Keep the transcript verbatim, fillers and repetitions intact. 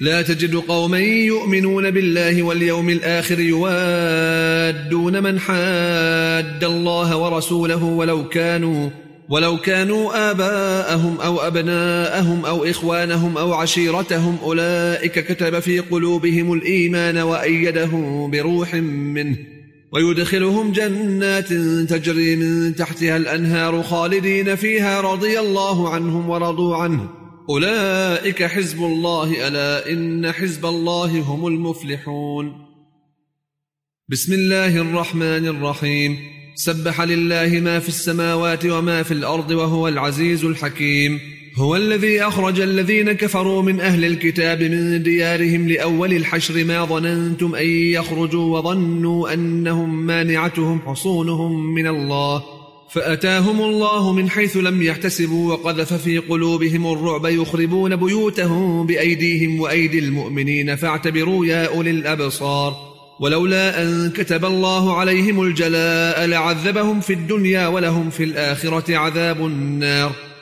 لا تجد قوما يؤمنون بالله واليوم الآخر يوادون من حاد الله ورسوله ولو كانوا ولو كانوا آباءهم أو أبناءهم أو إخوانهم أو عشيرتهم أولئك كتب في قلوبهم الإيمان وأيدهم بروح منه ويدخلهم جنات تجري من تحتها الأنهار خالدين فيها رضي الله عنهم ورضوا عنه أولئك حزب الله ألا إن حزب الله هم المفلحون. بسم الله الرحمن الرحيم. سبح لله ما في السماوات وما في الأرض وهو العزيز الحكيم. هو الذي أخرج الذين كفروا من أهل الكتاب من ديارهم لأول الحشر ما ظننتم أن يخرجوا وظنوا أنهم مانعتهم حصونهم من الله فأتاهم الله من حيث لم يحتسبوا وقذف في قلوبهم الرعب يخربون بيوتهم بأيديهم وأيدي المؤمنين فاعتبروا يا أولي الأبصار. ولولا أن كتب الله عليهم الجلاء لعذبهم في الدنيا ولهم في الآخرة عذاب النار